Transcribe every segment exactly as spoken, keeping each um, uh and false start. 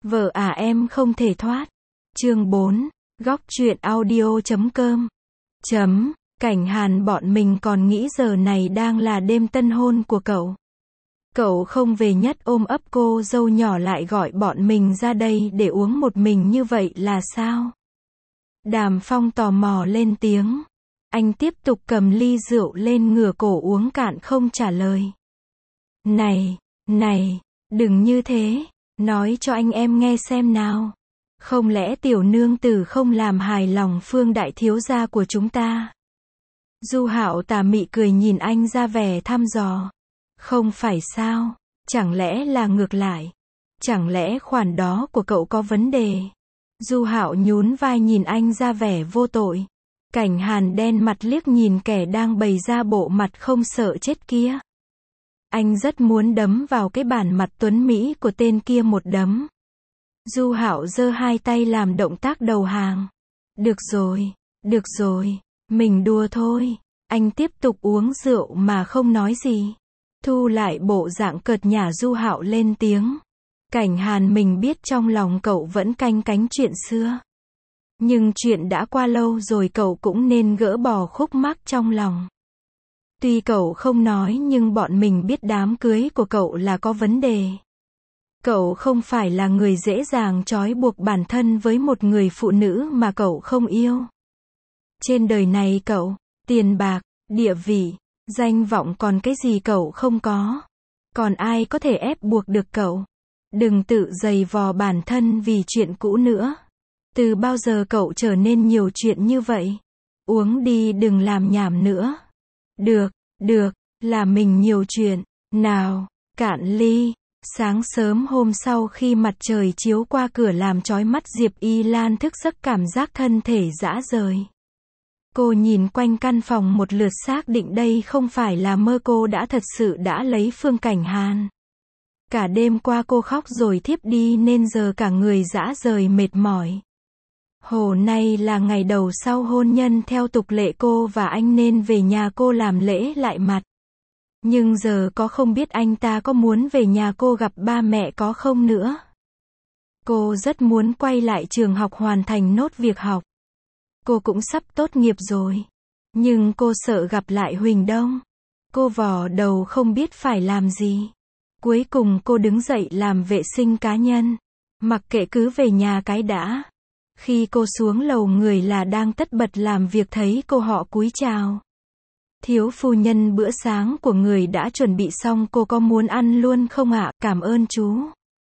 Vợ à em không thể thoát. Chương bốn. Góc truyện audio chấm com. Chấm. Cảnh Hàn bọn mình còn nghĩ giờ này đang là đêm tân hôn của cậu. Cậu không về nhất ôm ấp cô dâu nhỏ lại gọi bọn mình ra đây để uống một mình như vậy là sao? Đàm Phong tò mò lên tiếng. Anh tiếp tục cầm ly rượu lên ngửa cổ uống cạn không trả lời. Này, này, đừng như thế, nói cho anh em nghe xem nào. Không lẽ tiểu nương tử không làm hài lòng Phương đại thiếu gia của chúng ta? Du Hạo tà mị cười nhìn anh ra vẻ thăm dò. Không phải sao, chẳng lẽ là ngược lại? Chẳng lẽ khoản đó của cậu có vấn đề? Du Hạo nhún vai nhìn anh ra vẻ vô tội. Cảnh Hàn đen mặt liếc nhìn kẻ đang bày ra bộ mặt không sợ chết kia. Anh rất muốn đấm vào cái bản mặt tuấn mỹ của tên kia một đấm. Du Hạo giơ hai tay làm động tác đầu hàng. Được rồi, được rồi, mình đùa thôi. Anh tiếp tục uống rượu mà không nói gì. Thu lại bộ dạng cợt nhả, Du Hạo lên tiếng. Cảnh Hàn mình biết trong lòng cậu vẫn canh cánh chuyện xưa. Nhưng chuyện đã qua lâu rồi, cậu cũng nên gỡ bỏ khúc mắc trong lòng. Tuy cậu không nói nhưng bọn mình biết đám cưới của cậu là có vấn đề. Cậu không phải là người dễ dàng trói buộc bản thân với một người phụ nữ mà cậu không yêu. Trên đời này cậu, tiền bạc, địa vị, danh vọng còn cái gì cậu không có. Còn ai có thể ép buộc được cậu. Đừng tự giày vò bản thân vì chuyện cũ nữa. Từ bao giờ cậu trở nên nhiều chuyện như vậy? Uống đi, đừng làm nhảm nữa. Được, được, là mình nhiều chuyện. Nào, cạn ly. Sáng sớm hôm sau khi mặt trời chiếu qua cửa làm chói mắt Diệp Y Lan thức giấc cảm giác thân thể rã rời. Cô nhìn quanh căn phòng một lượt xác định đây không phải là mơ, cô đã thật sự đã lấy Phương Cảnh Hàn. Cả đêm qua cô khóc rồi thiếp đi nên giờ cả người rã rời mệt mỏi. Hồ nay là ngày đầu sau hôn nhân, theo tục lệ cô và anh nên về nhà cô làm lễ lại mặt. Nhưng giờ có không biết anh ta có muốn về nhà cô gặp ba mẹ có không nữa. Cô rất muốn quay lại trường học hoàn thành nốt việc học. Cô cũng sắp tốt nghiệp rồi. Nhưng cô sợ gặp lại Huỳnh Đông. Cô vò đầu không biết phải làm gì. Cuối cùng cô đứng dậy làm vệ sinh cá nhân. Mặc kệ cứ về nhà cái đã. Khi cô xuống lầu, người là đang tất bật làm việc thấy cô họ cúi chào. Thiếu phu nhân, bữa sáng của người đã chuẩn bị xong, cô có muốn ăn luôn không ạ? Cảm ơn chú.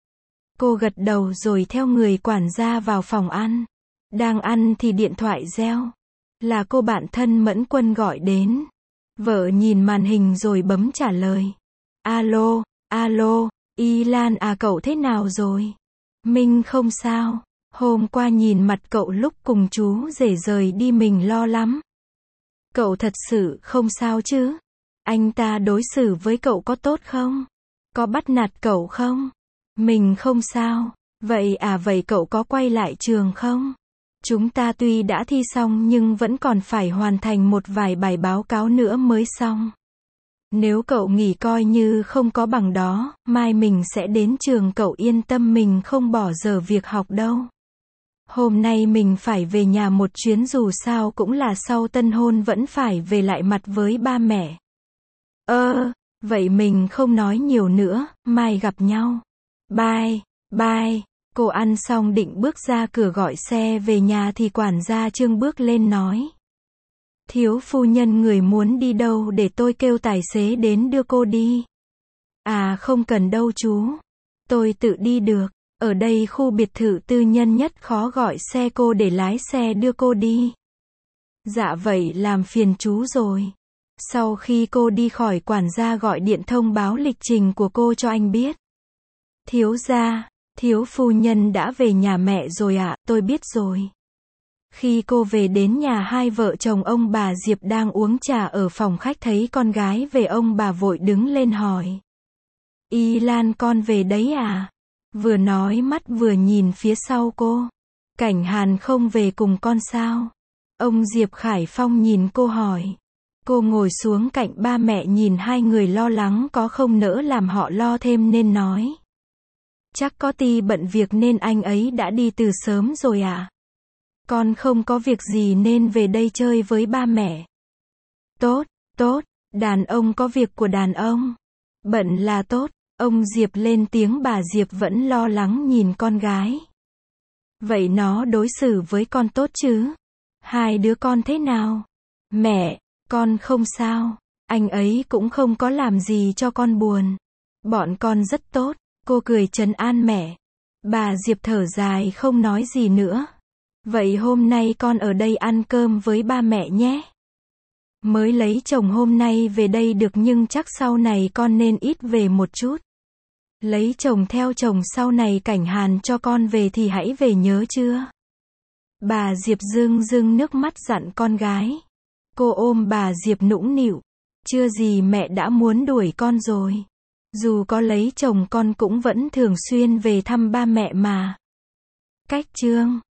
Cô gật đầu rồi theo người quản gia vào phòng ăn. Đang ăn thì điện thoại reo. Là cô bạn thân Mẫn Quân gọi đến. Vợ nhìn màn hình rồi bấm trả lời. Alo, alo, Y Lan à, cậu thế nào rồi? Mình không sao. Hôm qua nhìn mặt cậu lúc cùng chú rể rời đi mình lo lắm. Cậu thật sự không sao chứ? Anh ta đối xử với cậu có tốt không? Có bắt nạt cậu không? Mình không sao. Vậy à, vậy cậu có quay lại trường không? Chúng ta tuy đã thi xong nhưng vẫn còn phải hoàn thành một vài bài báo cáo nữa mới xong. Nếu cậu nghỉ coi như không có bằng đó, mai mình sẽ đến trường, cậu yên tâm, mình không bỏ dở việc học đâu. Hôm nay mình phải về nhà một chuyến, dù sao cũng là sau tân hôn, vẫn phải về lại mặt với ba mẹ. Ơ, vậy mình không nói nhiều nữa, mai gặp nhau. Bye, bye. Cô ăn xong định bước ra cửa gọi xe về nhà thì quản gia Trương bước lên nói. Thiếu phu nhân, người muốn đi đâu để tôi kêu tài xế đến đưa cô đi? À không cần đâu chú. Tôi tự đi được. Ở đây khu biệt thự tư nhân nhất, khó gọi xe, cô để lái xe đưa cô đi. Dạ vậy làm phiền chú rồi. Sau khi cô đi khỏi, quản gia gọi điện thông báo lịch trình của cô cho anh biết. Thiếu gia, thiếu phu nhân đã về nhà mẹ rồi ạ, à, tôi biết rồi. Khi cô về đến nhà, hai vợ chồng ông bà Diệp đang uống trà ở phòng khách, thấy con gái về, ông bà vội đứng lên hỏi. Y Lan, con về đấy à? Vừa nói mắt vừa nhìn phía sau cô. Cảnh Hàn không về cùng con sao? Ông Diệp Khải Phong nhìn cô hỏi. Cô ngồi xuống cạnh ba mẹ nhìn hai người lo lắng có không nỡ làm họ lo thêm nên nói. Chắc có tí bận việc nên anh ấy đã đi từ sớm rồi à? Con không có việc gì nên về đây chơi với ba mẹ. Tốt, tốt, đàn ông có việc của đàn ông. Bận là tốt, ông Diệp lên tiếng. Bà Diệp vẫn lo lắng nhìn con gái. Vậy nó đối xử với con tốt chứ? Hai đứa con thế nào? Mẹ, con không sao. Anh ấy cũng không có làm gì cho con buồn. Bọn con rất tốt. Cô cười trấn an mẹ. Bà Diệp thở dài không nói gì nữa. Vậy hôm nay con ở đây ăn cơm với ba mẹ nhé. Mới lấy chồng hôm nay về đây được nhưng chắc sau này con nên ít về một chút. Lấy chồng theo chồng sau này Cảnh Hàn cho con về thì hãy về nhớ chưa? Bà Diệp rưng rưng nước mắt dặn con gái. Cô ôm bà Diệp nũng nịu. Chưa gì mẹ đã muốn đuổi con rồi. Dù có lấy chồng con cũng vẫn thường xuyên về thăm ba mẹ mà. Cách chương